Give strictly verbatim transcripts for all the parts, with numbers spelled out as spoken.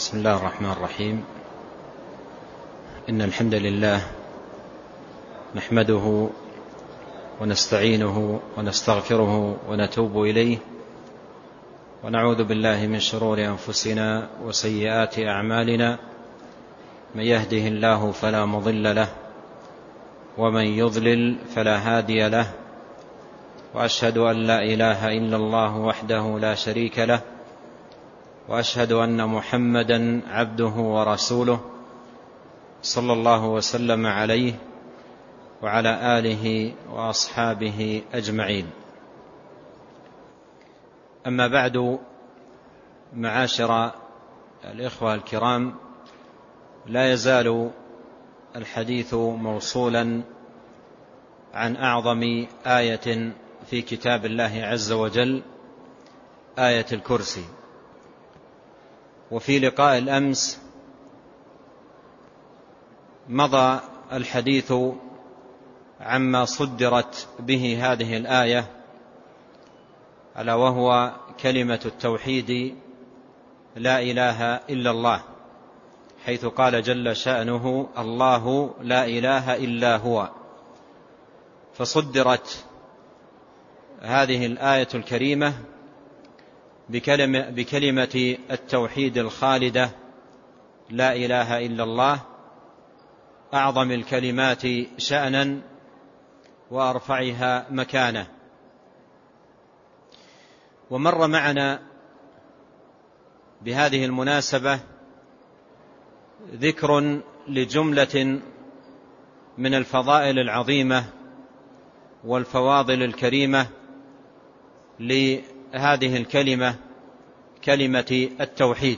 بسم الله الرحمن الرحيم. إن الحمد لله نحمده ونستعينه ونستغفره ونتوب إليه، ونعوذ بالله من شرور أنفسنا وسيئات أعمالنا. من يهده الله فلا مضل له، ومن يضلل فلا هادي له، وأشهد أن لا إله إلا الله وحده لا شريك له، وأشهد أن محمدا عبده ورسوله صلى الله وسلم عليه وعلى آله وأصحابه أجمعين. أما بعد، معاشر الإخوة الكرام، لا يزال الحديث موصولا عن أعظم آية في كتاب الله عز وجل، آية الكرسي. وفي لقاء الأمس مضى الحديث عما صدرت به هذه الآية، ألا وهو كلمة التوحيد لا إله إلا الله، حيث قال جل شأنه: الله لا إله إلا هو. فصدرت هذه الآية الكريمة بكلمة, بكلمة التوحيد الخالدة لا إله إلا الله، أعظم الكلمات شأنا وأرفعها مكانة. ومر معنا بهذه المناسبة ذكر لجملة من الفضائل العظيمة والفواضل الكريمة لهذه الكلمة، كلمة التوحيد.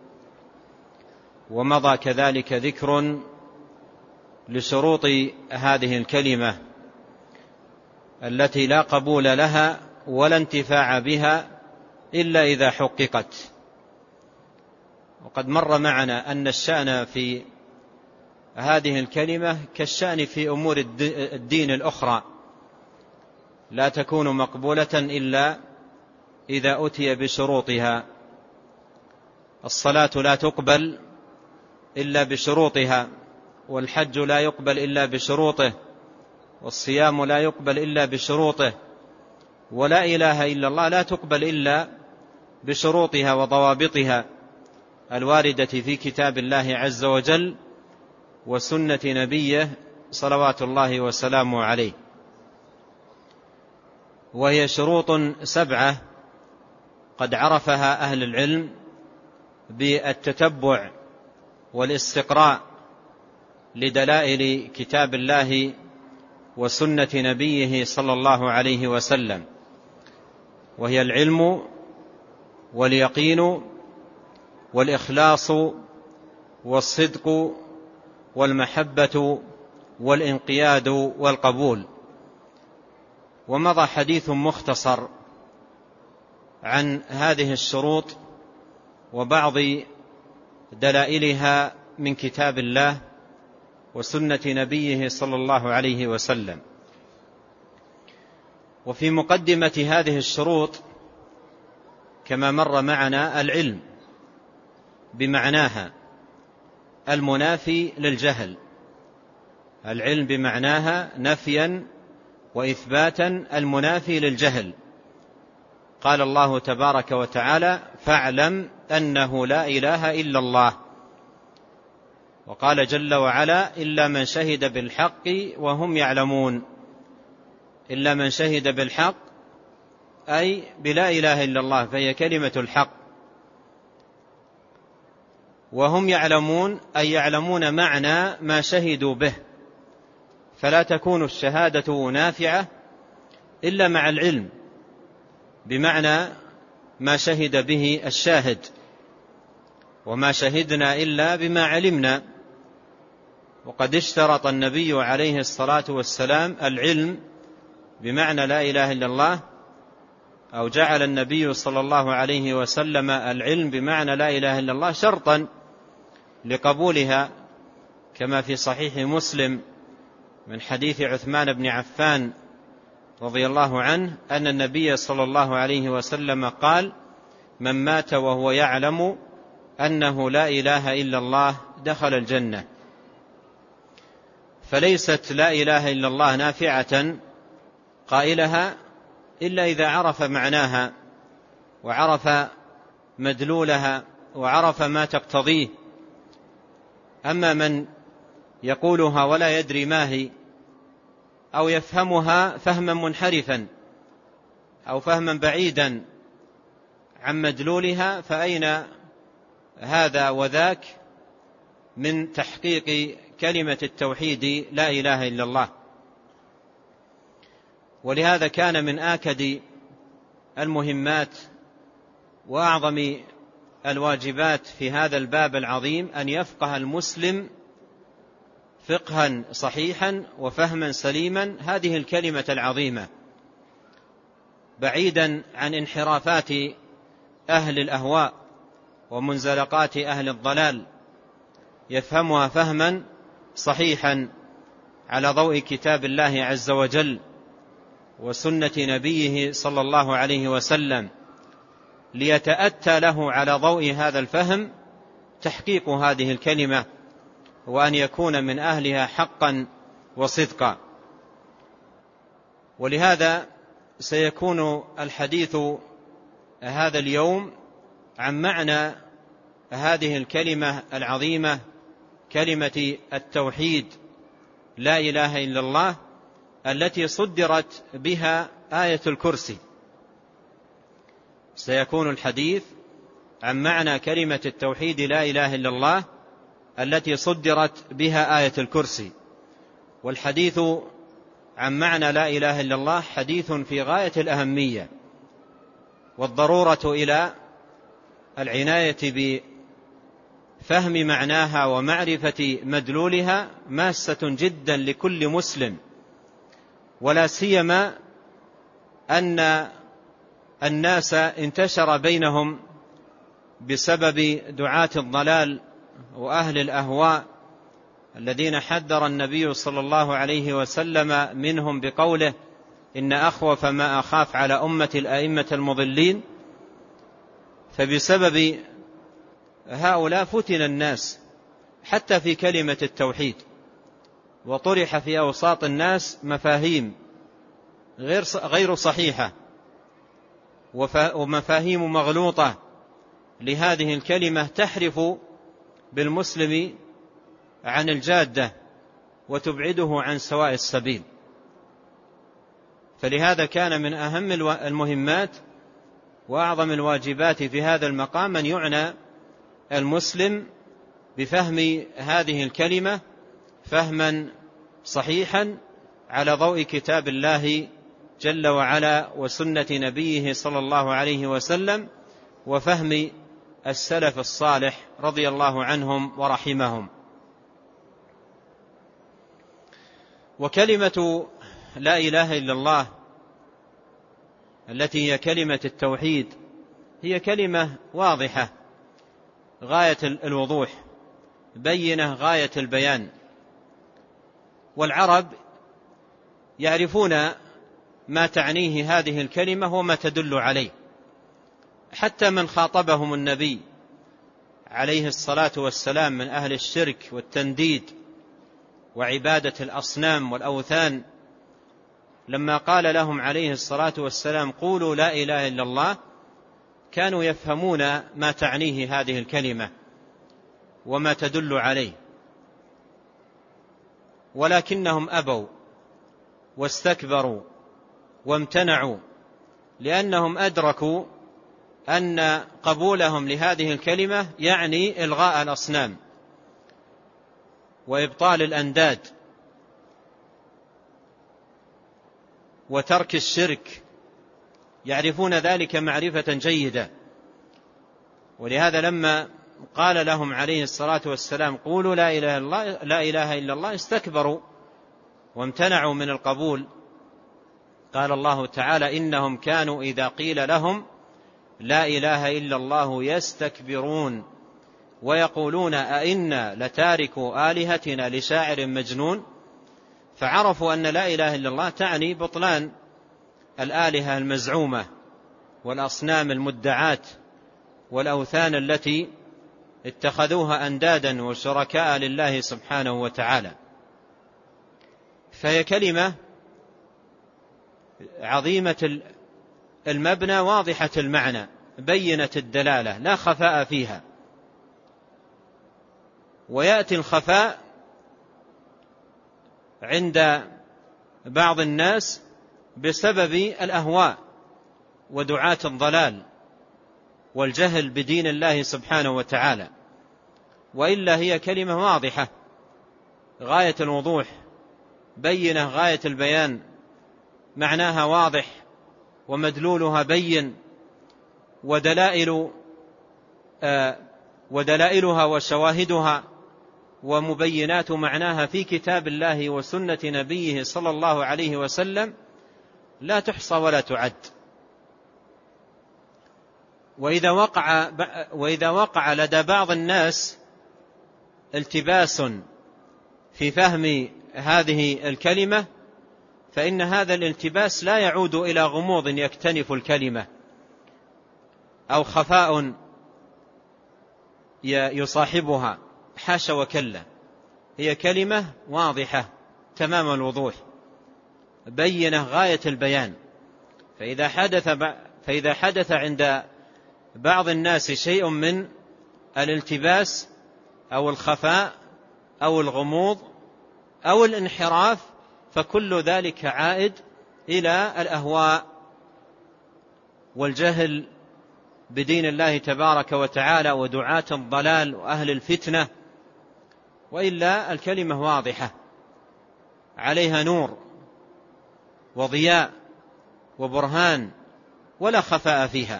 ومضى كذلك ذكر لشروط هذه الكلمة التي لا قبول لها ولا انتفاع بها إلا إذا حققت. وقد مر معنا أن الشأن في هذه الكلمة كالشأن في أمور الدين الأخرى، لا تكون مقبولة إلا إذا أتي بشروطها. الصلاة لا تقبل إلا بشروطها، والحج لا يقبل إلا بشروطه، والصيام لا يقبل إلا بشروطه، ولا إله إلا الله لا تقبل إلا بشروطها وضوابطها الواردة في كتاب الله عز وجل وسنة نبيه صلوات الله وسلامه عليه. وهي شروط سبعة قد عرفها أهل العلم بالتتبع والاستقراء لدلائل كتاب الله وسنة نبيه صلى الله عليه وسلم، وهي العلم واليقين والإخلاص والصدق والمحبة والانقياد والقبول. ومضى حديث مختصر عن هذه الشروط وبعض دلائلها من كتاب الله وسنة نبيه صلى الله عليه وسلم. وفي مقدمة هذه الشروط كما مر معنا العلم بمعناها المنافي للجهل، العلم بمعناها نفيا وإثباتا المنافي للجهل. قال الله تبارك وتعالى: فاعلم أنه لا إله إلا الله. وقال جل وعلا: إلا من شهد بالحق وهم يعلمون. إلا من شهد بالحق أي بلا إله إلا الله، فهي كلمة الحق. وهم يعلمون أي يعلمون معنى ما شهدوا به، فلا تكون الشهادة نافعة إلا مع العلم بمعنى ما شهد به الشاهد، وما شهدنا إلا بما علمنا. وقد اشترط النبي عليه الصلاة والسلام العلم بمعنى لا إله إلا الله، أو جعل النبي صلى الله عليه وسلم العلم بمعنى لا إله إلا الله شرطا لقبولها، كما في صحيح مسلم من حديث عثمان بن عفان رضي الله عنه أن النبي صلى الله عليه وسلم قال: من مات وهو يعلم أنه لا إله إلا الله دخل الجنة. فليست لا إله إلا الله نافعة قائلها إلا إذا عرف معناها وعرف مدلولها وعرف ما تقتضيه. أما من يقولها ولا يدري ما هي أو يفهمها فهما منحرفا أو فهما بعيدا عن مدلولها، فأين هذا وذاك من تحقيق كلمة التوحيد لا إله إلا الله؟ ولهذا كان من آكد المهمات وأعظم الواجبات في هذا الباب العظيم أن يفقه المسلم فقها صحيحا وفهما سليما هذه الكلمة العظيمة، بعيدا عن انحرافات أهل الأهواء ومنزلقات أهل الضلال، يفهمها فهما صحيحا على ضوء كتاب الله عز وجل وسنة نبيه صلى الله عليه وسلم، ليتأتى له على ضوء هذا الفهم تحقيق هذه الكلمة وأن يكون من أهلها حقا وصدقا. ولهذا سيكون الحديث هذا اليوم عن معنى هذه الكلمة العظيمة، كلمة التوحيد لا إله إلا الله، التي صدرت بها آية الكرسي. سيكون الحديث عن معنى كلمة التوحيد لا إله إلا الله التي صدرت بها آية الكرسي. والحديث عن معنى لا إله إلا الله حديث في غاية الأهمية، والضرورة إلى العناية بفهم معناها ومعرفة مدلولها ماسة جدا لكل مسلم، ولا سيما أن الناس انتشر بينهم بسبب دعاة الضلال وأهل الأهواء الذين حذر النبي صلى الله عليه وسلم منهم بقوله: إن أخوف ما أخاف على أمة الأئمة المضلين. فبسبب هؤلاء فتن الناس حتى في كلمة التوحيد، وطرح في أوساط الناس مفاهيم غير صحيحة ومفاهيم مغلوطة لهذه الكلمة تحرف بالمسلم عن الجادة وتبعده عن سواء السبيل. فلهذا كان من أهم المهمات وأعظم الواجبات في هذا المقام أن يعنى المسلم بفهم هذه الكلمة فهما صحيحا على ضوء كتاب الله جل وعلا وسنة نبيه صلى الله عليه وسلم وفهم السلف الصالح رضي الله عنهم ورحمهم. وكلمة لا إله إلا الله التي هي كلمة التوحيد هي كلمة واضحة غاية الوضوح، بينة غاية البيان، والعرب يعرفون ما تعنيه هذه الكلمة وما تدل عليه. حتى من خاطبهم النبي عليه الصلاة والسلام من أهل الشرك والتنديد وعبادة الأصنام والأوثان، لما قال لهم عليه الصلاة والسلام: قولوا لا إله إلا الله، كانوا يفهمون ما تعنيه هذه الكلمة وما تدل عليه، ولكنهم أبوا واستكبروا وامتنعوا، لأنهم أدركوا أن قبولهم لهذه الكلمة يعني إلغاء الأصنام وإبطال الأنداد وترك الشرك، يعرفون ذلك معرفة جيدة. ولهذا لما قال لهم عليه الصلاة والسلام: قولوا لا إله إلا الله, لا إله إلا الله، استكبروا وامتنعوا من القبول. قال الله تعالى: إنهم كانوا إذا قيل لهم لا إله إلا الله يستكبرون ويقولون أئنا لتاركوا آلهتنا لشاعر مجنون. فعرفوا أن لا إله إلا الله تعني بطلان الآلهة المزعومة والأصنام المدعاة والأوثان التي اتخذوها أندادا وشركاء لله سبحانه وتعالى. فهي كلمة عظيمة المبنى واضحة المعنى بينة الدلالة لا خفاء فيها. ويأتي الخفاء عند بعض الناس بسبب الأهواء ودعاة الضلال والجهل بدين الله سبحانه وتعالى، وإلا هي كلمة واضحة غاية الوضوح بينة غاية البيان، معناها واضح ومدلولها بين، ودلائل آه ودلائلها وشواهدها ومبينات معناها في كتاب الله وسنة نبيه صلى الله عليه وسلم لا تحصى ولا تعد. وإذا وقع, وإذا وقع لدى بعض الناس التباس في فهم هذه الكلمة فإن هذا الالتباس لا يعود إلى غموض يكتنف الكلمة أو خفاء يصاحبها، حاشا وكلا، هي كلمة واضحة تمام الوضوح بينة غاية البيان. فإذا حدث, فإذا حدث عند بعض الناس شيء من الالتباس أو الخفاء أو الغموض أو الانحراف فكل ذلك عائد إلى الأهواء والجهل بدين الله تبارك وتعالى ودعاة الضلال وأهل الفتنة. وإلا الكلمة واضحة عليها نور وضياء وبرهان ولا خفاء فيها.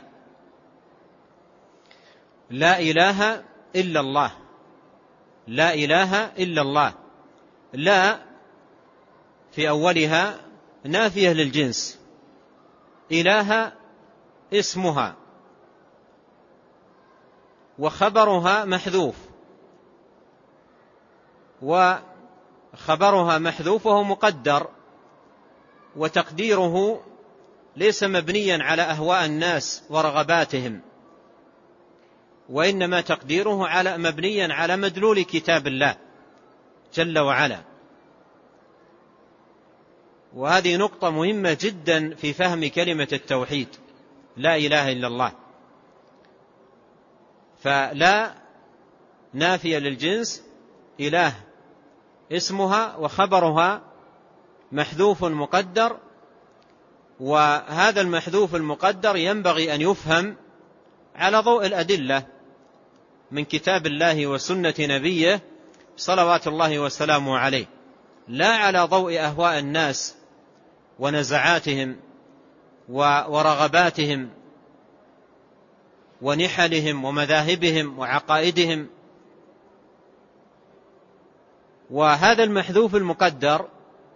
لا إله إلا الله، لا إله إلا الله، لا في أولها نافية للجنس، إله اسمها وخبرها محذوف، وخبرها محذوف وهو مقدر، وتقديره ليس مبنيا على أهواء الناس ورغباتهم، وإنما تقديره على مبنيا على مدلول كتاب الله جل وعلا. وهذه نقطة مهمة جدا في فهم كلمة التوحيد لا إله إلا الله. فلا نافية للجنس، إله اسمها وخبرها محذوف مقدر، وهذا المحذوف المقدر ينبغي أن يفهم على ضوء الأدلة من كتاب الله وسنة نبيه صلوات الله وسلامه عليه، لا على ضوء أهواء الناس ونزعاتهم ورغباتهم ونحلهم ومذاهبهم وعقائدهم. وهذا المحذوف المقدر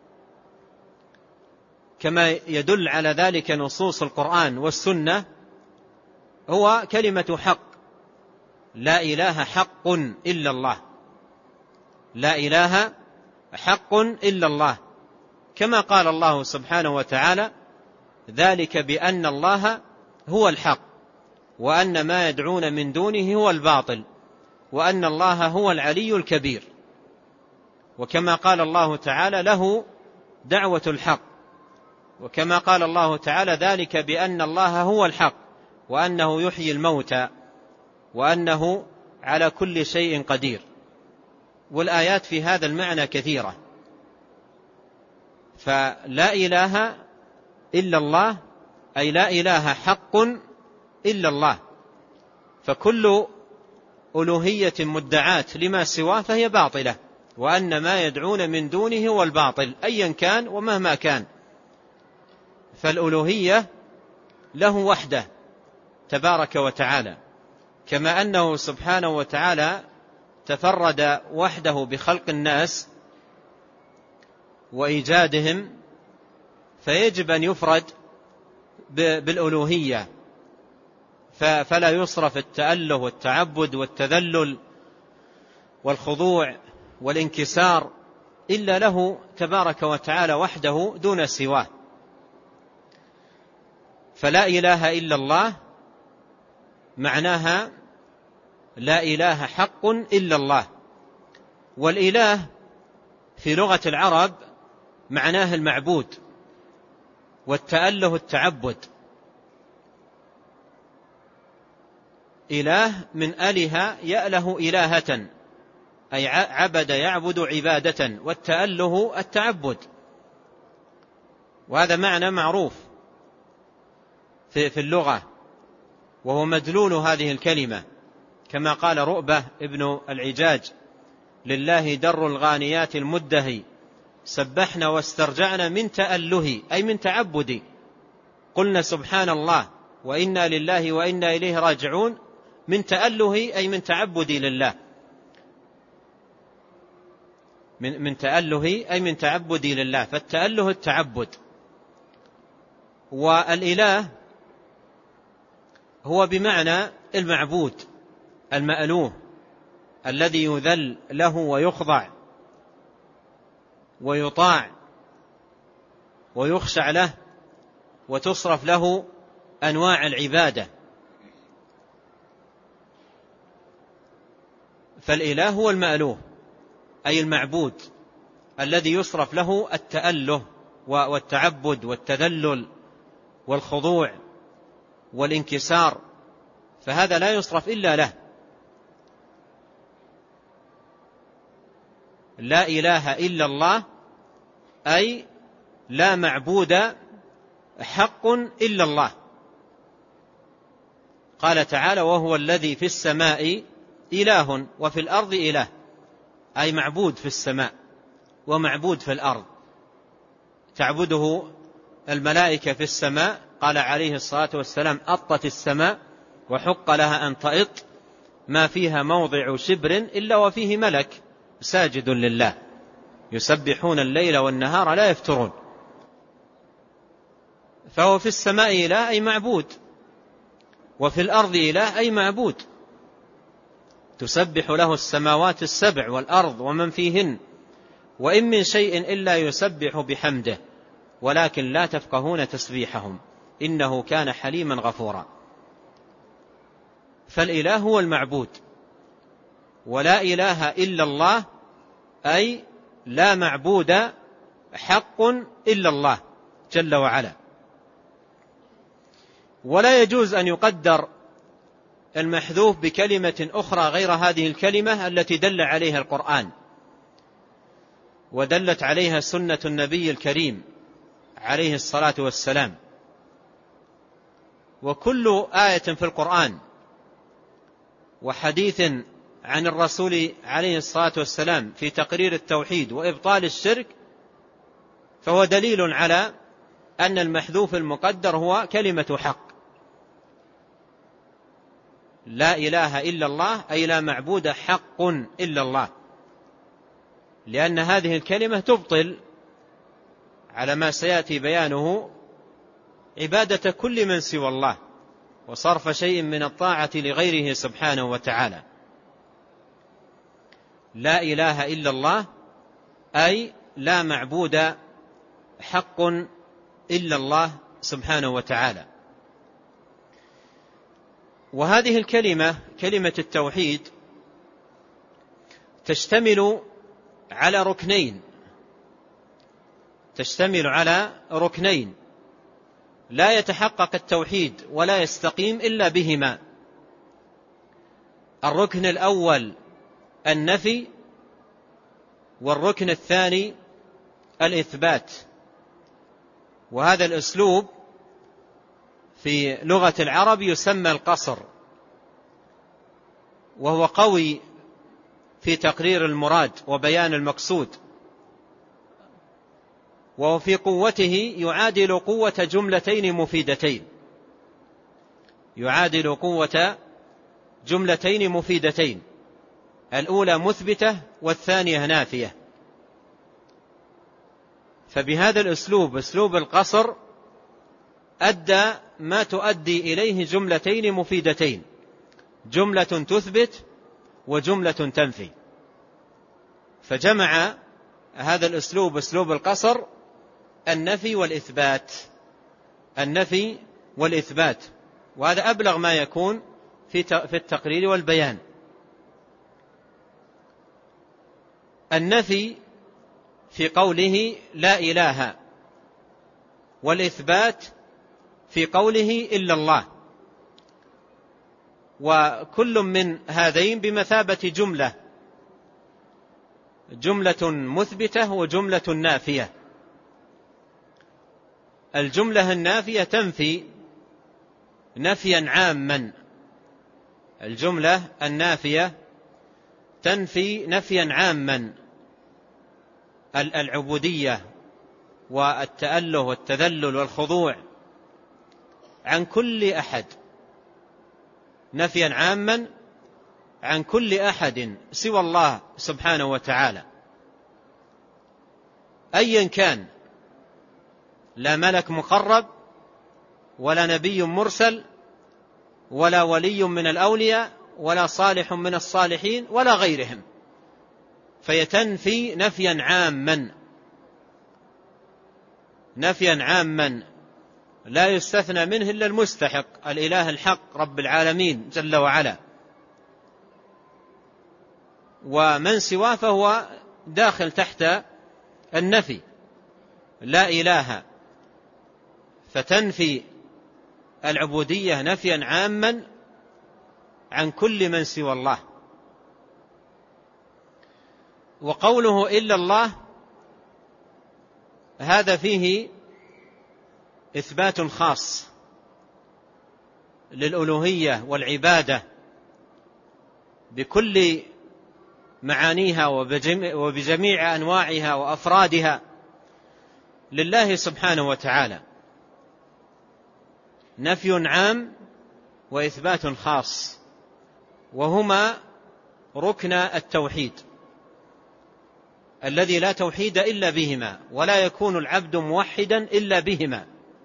كما يدل على ذلك نصوص القرآن والسنة هو كلمة حق، لا إله حق إلا الله، لا إله حق إلا الله، كما قال الله سبحانه وتعالى ذلك بأن الله هو الحق وأن ما يدعون من دونه هو الباطل وأن الله هو العلي الكبير. وكما قال الله تعالى له دعوة الحق، وكما قال الله تعالى ذلك بأن الله هو الحق وأنه يحيي الموتى وأنه على كل شيء قدير. والآيات في هذا المعنى كثيرة. فلا إله إلا الله أي لا إله حق إلا الله، فكل ألوهية مدعاة لما سواه فهي باطلة، وأن ما يدعون من دونه هو الباطل أيا كان ومهما كان. فالألوهية له وحده تبارك وتعالى، كما أنه سبحانه وتعالى تفرد وحده بخلق الناس وإيجادهم، فيجب أن يفرد بالألوهية، فلا يصرف التأله والتعبد والتذلل والخضوع والانكسار إلا له تبارك وتعالى وحده دون سواه. فلا إله إلا الله معناها لا إله حق إلا الله. والإله في لغة العرب معناه المعبود، والتأله التعبد. إله من أله يأله إلهة، أي عبد يعبد عبادة، والتأله التعبد، وهذا معنى معروف في اللغة، وهو مدلول هذه الكلمة، كما قال رؤبة ابن العجاج: لله در الغانيات المدهي سبحنا واسترجعنا من تأله، أي من تعبدي، قلنا سبحان الله وإنا لله وإنا إليه راجعون، من تأله أي من تعبدي لله، من من تأله أي من تعبدي لله، فالتأله التعبد. والإله هو بمعنى المعبود المألوه الذي يذل له ويخضع ويطاع ويخشع له وتصرف له أنواع العبادة. فالإله هو المألوه أي المعبود الذي يصرف له التأله والتعبد والتذلل والخضوع والانكسار، فهذا لا يصرف إلا له. لا إله إلا الله أي لا معبود حق إلا الله. قال تعالى: وهو الذي في السماء إله وفي الأرض إله، أي معبود في السماء ومعبود في الأرض. تعبده الملائكة في السماء، قال عليه الصلاة والسلام: أطت السماء وحق لها أن تئط، ما فيها موضع شبر إلا وفيه ملك ساجد لله، يسبحون الليل والنهار لا يفترون. فهو في السماء إله أي معبود، وفي الأرض إله أي معبود، تسبح له السماوات السبع والأرض ومن فيهن، وإن من شيء إلا يسبح بحمده ولكن لا تفقهون تسبيحهم إنه كان حليما غفورا. فالإله هو المعبود، ولا إله إلا الله أي لا معبود حق إلا الله جل وعلا. ولا يجوز أن يقدر المحذوف بكلمة أخرى غير هذه الكلمة التي دل عليها القرآن ودلت عليها سنة النبي الكريم عليه الصلاة والسلام. وكل آية في القرآن وحديث عن الرسول عليه الصلاة والسلام في تقرير التوحيد وإبطال الشرك فهو دليل على أن المحذوف المقدر هو كلمة حق. لا إله إلا الله أي لا معبود حق إلا الله، لأن هذه الكلمة تبطل على ما سيأتي بيانه عبادة كل من سوى الله وصرف شيء من الطاعة لغيره سبحانه وتعالى. لا إله إلا الله أي لا معبود حق إلا الله سبحانه وتعالى. وهذه الكلمة كلمة التوحيد تشتمل على ركنين تشتمل على ركنين لا يتحقق التوحيد ولا يستقيم إلا بهما. الركن الأول النفي، والركن الثاني الإثبات. وهذا الأسلوب في لغة العرب يسمى القصر، وهو قوي في تقرير المراد وبيان المقصود، وهو في قوته يعادل قوة جملتين مفيدتين يعادل قوة جملتين مفيدتين الأولى مثبتة والثانية نافية. فبهذا الأسلوب أسلوب القصر أدى ما تؤدي إليه جملتين مفيدتين، جملة تثبت وجملة تنفي، فجمع هذا الأسلوب أسلوب القصر النفي والإثبات النفي والإثبات وهذا أبلغ ما يكون في التقرير والبيان. النفي في قوله لا إله، والإثبات في قوله إلا الله، وكل من هذين بمثابة جملة جملة مثبتة وجملة نافية. الجملة النافية تنفي نفيا عاما، الجملة النافية تنفي نفيا عاما العبودية والتأله والتذلل والخضوع عن كل أحد، نفيا عاما عن كل أحد سوى الله سبحانه وتعالى أيا كان، لا ملك مقرب ولا نبي مرسل ولا ولي من الأولياء ولا صالح من الصالحين ولا غيرهم، فيتنفي نفيا عاما نفيا عاما لا يستثنى منه إلا المستحق، الإله الحق رب العالمين جل وعلا، ومن سواه فهو داخل تحت النفي. لا إله فتنفي العبودية نفيا عاما عن كل من سوى الله. وقوله إلا الله هذا فيه إثبات خاص للألوهية والعبادة بكل معانيها وبجميع أنواعها وأفرادها لله سبحانه وتعالى، نفي عام وإثبات خاص، وهما ركن التوحيد الذي لا توحيد إلا بهما، ولا يكون العبد موحدا إلا بهما،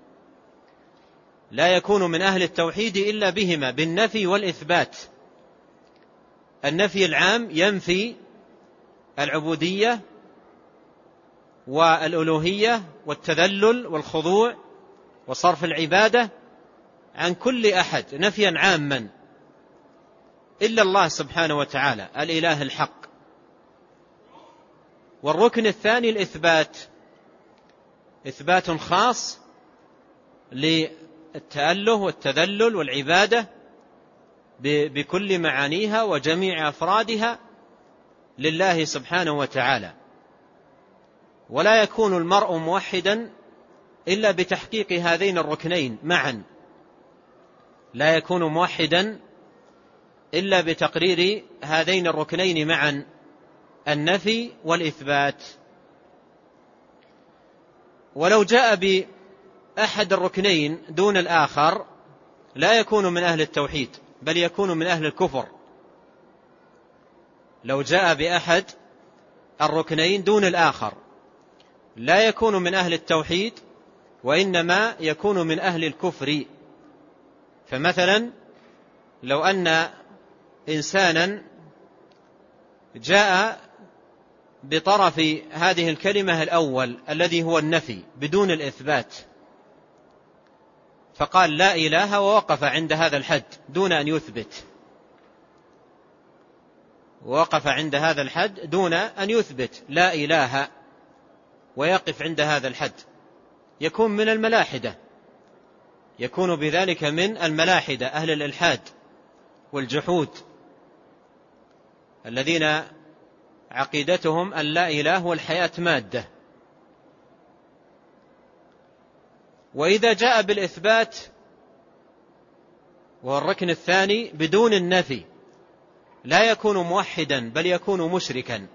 لا يكون من أهل التوحيد إلا بهما، بالنفي والإثبات. النفي العام ينفي العبودية والألوهية والتذلل والخضوع وصرف العبادة عن كل أحد نفيا عاما إلا الله سبحانه وتعالى الإله الحق. والركن الثاني الإثبات، إثبات خاص للتأله والتذلل والعبادة بكل معانيها وجميع أفرادها لله سبحانه وتعالى. ولا يكون المرء موحدا إلا بتحقيق هذين الركنين معا، لا يكون موحدا إلا بتقرير هذين الركنين معا، النفي والإثبات. ولو جاء بأحد الركنين دون الآخر لا يكون من أهل التوحيد، بل يكون من أهل الكفر. لو جاء بأحد الركنين دون الآخر لا يكون من أهل التوحيد، وإنما يكون من أهل الكفر. فمثلا لو أن إنسانا جاء بطرف هذه الكلمة الأول الذي هو النفي بدون الإثبات، فقال لا إله ووقف عند هذا الحد دون أن يثبت، ووقف عند هذا الحد دون أن يثبت لا إله، ويقف عند هذا الحد، يكون من الملاحدة، يكون بذلك من الملاحدة أهل الإلحاد والجحود الذين عقيدتهم أن لا إله والحياة مادة. وإذا جاء بالإثبات وهو الركن الثاني بدون النفي لا يكون موحدا بل يكون مشركا.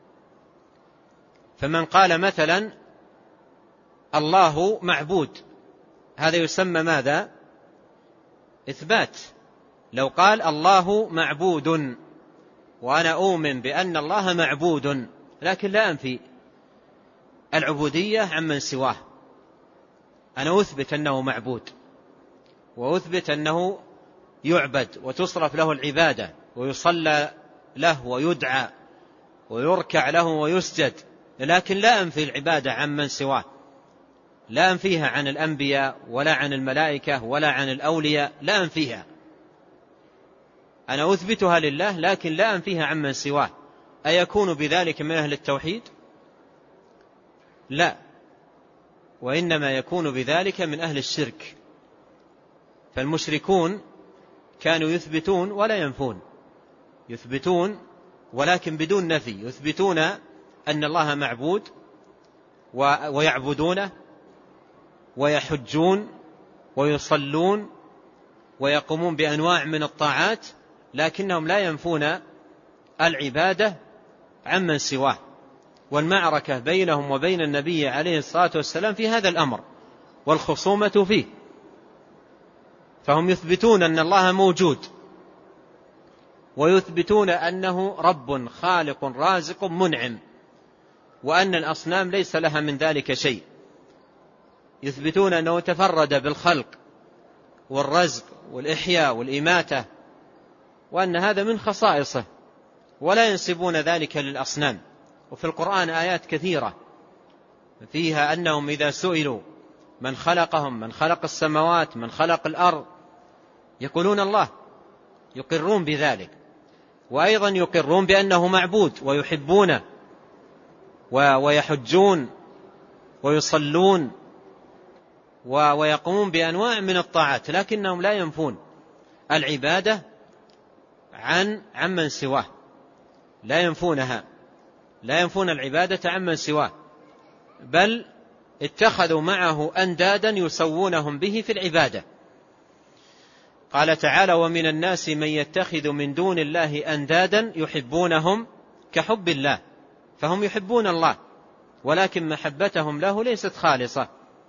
فمن قال مثلا الله معبود هذا يسمى ماذا؟ إثبات. لو قال الله معبود وأنا أؤمن بأن الله معبود لكن لا أنفي العبودية عمن سواه، أنا أثبت أنه معبود وأثبت أنه يعبد وتصرف له العبادة ويصلى له ويدعى ويركع له ويسجد، لكن لا أنفي العبادة عمن سواه، لا أنفيها عن الأنبياء ولا عن الملائكة ولا عن الأولياء، لا أنفيها، أنا أثبتها لله لكن لا أنفيها عمن سواه. أيكون بذلك من أهل التوحيد؟ لا، وإنما يكون بذلك من أهل الشرك. فالمشركون كانوا يثبتون ولا ينفون، يثبتون ولكن بدون نفي، يثبتون أن الله معبود ويعبدونه ويحجون ويصلون ويقومون بأنواع من الطاعات، لكنهم لا ينفون العبادة عمن سواه. والمعركة بينهم وبين النبي عليه الصلاة والسلام في هذا الأمر والخصومة فيه. فهم يثبتون أن الله موجود، ويثبتون أنه رب خالق رازق منعم، وأن الأصنام ليس لها من ذلك شيء. يثبتون أنه تفرد بالخلق والرزق والإحياء والإماتة، وأن هذا من خصائصه، ولا ينسبون ذلك للأصنام. وفي القرآن آيات كثيرة فيها أنهم إذا سئلوا من خلقهم، من خلق السماوات، من خلق الأرض، يقولون الله، يقرون بذلك. وأيضا يقرون بأنه معبود ويحبونه ويحجون ويصلون ويقومون بأنواع من الطاعات، لكنهم لا ينفون العبادة عن عمن سواه، لا ينفونها، لا ينفون العبادة عمن سواه، بل اتخذوا معه أندادا يسوونهم به في العبادة. قال تعالى: ومن الناس من يتخذ من دون الله أندادا يحبونهم كحب الله. فهم يحبون الله، ولكن محبتهم له ليست خالصة،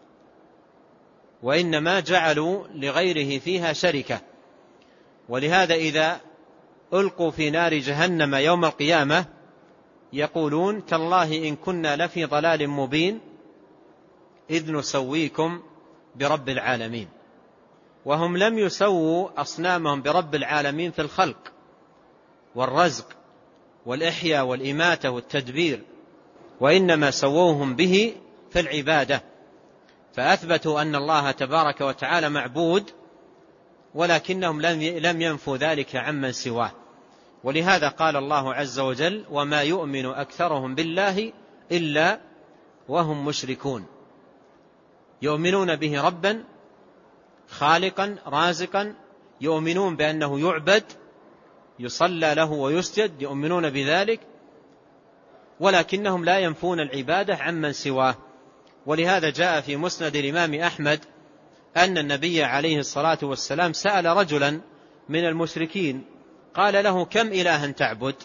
وإنما جعلوا لغيره فيها شركة. ولهذا إذا ألقوا في نار جهنم يوم القيامة يقولون: تالله إن كنا لفي ضلال مبين إذ نسويكم برب العالمين. وهم لم يسووا أصنامهم برب العالمين في الخلق والرزق والإحياء والإماتة والتدبير، وإنما سووهم به في العبادة. فأثبتوا أن الله تبارك وتعالى معبود، ولكنهم لم ينفوا ذلك عمن سواه. ولهذا قال الله عز وجل: وما يؤمن أكثرهم بالله إلا وهم مشركون. يؤمنون به ربا خالقا رازقا، يؤمنون بأنه يعبد يصلى له ويسجد، يؤمنون بذلك، ولكنهم لا ينفون العبادة عمن سواه. ولهذا جاء في مسند الإمام أحمد أن النبي عليه الصلاة والسلام سأل رجلا من المشركين قال له: كم إلها تعبد؟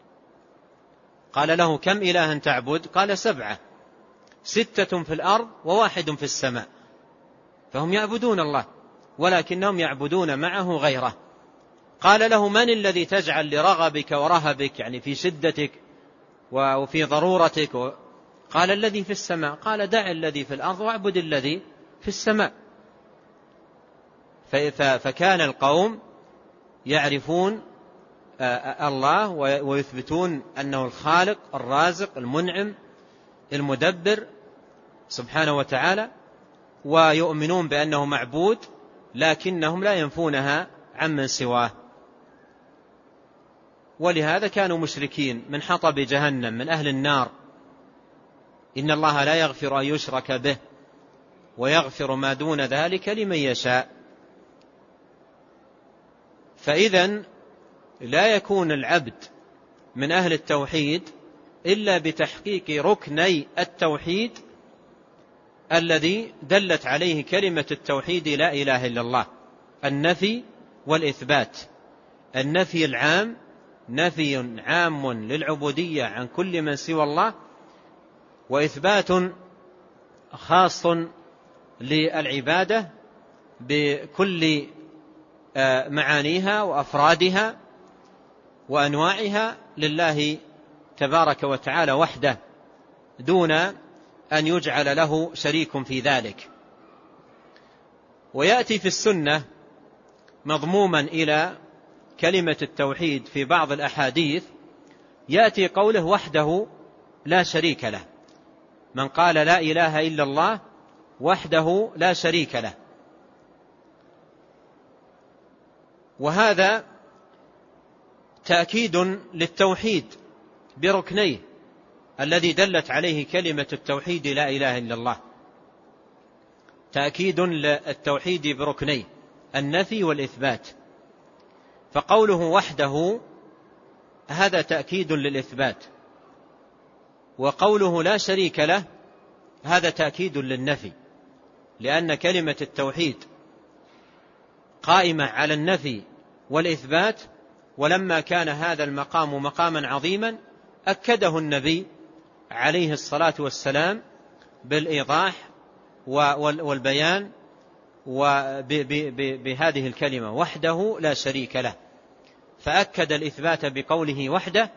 قال له: كم إلها تعبد؟ قال: سبعة، ستة في الأرض وواحد في السماء. فهم يعبدون الله، ولكنهم يعبدون معه غيره. قال له: من الذي تجعل لرغبك ورهبك، يعني في شدتك وفي ضرورتك؟ قال: الذي في السماء. قال: دع الذي في الأرض واعبد الذي في السماء. فكان القوم يعرفون الله ويثبتون أنه الخالق الرازق المنعم المدبر سبحانه وتعالى، ويؤمنون بأنه معبود، لكنهم لا ينفونها عمن سواه. ولهذا كانوا مشركين من حطب جهنم، من أهل النار. إن الله لا يغفر أن يشرك به ويغفر ما دون ذلك لمن يشاء. فإذن لا يكون العبد من أهل التوحيد إلا بتحقيق ركني التوحيد الذي دلت عليه كلمة التوحيد لا إله إلا الله: النفي والإثبات. النفي العام نفي عام للعبودية عن كل من سوى الله، وإثبات خاص للعبادة بكل معانيها وأفرادها وأنواعها لله تبارك وتعالى وحده، دون أن يجعل له شريك في ذلك. ويأتي في السنة مضموما إلى كلمة التوحيد في بعض الأحاديث، يأتي قوله: وحده لا شريك له. من قال لا إله إلا الله وحده لا شريك له. وهذا تأكيد للتوحيد بركنيه الذي دلت عليه كلمة التوحيد لا إله إلا الله، تأكيد للتوحيد بركنيه النفي والإثبات. فقوله وحده هذا تأكيد للإثبات، وقوله لا شريك له هذا تأكيد للنفي، لأن كلمة التوحيد قائمة على النفي والإثبات. ولما كان هذا المقام مقاما عظيما أكده النبي عليه الصلاة والسلام بالإيضاح والبيان بهذه الكلمة وحده لا شريك له، فأكد الإثبات بقوله وحده،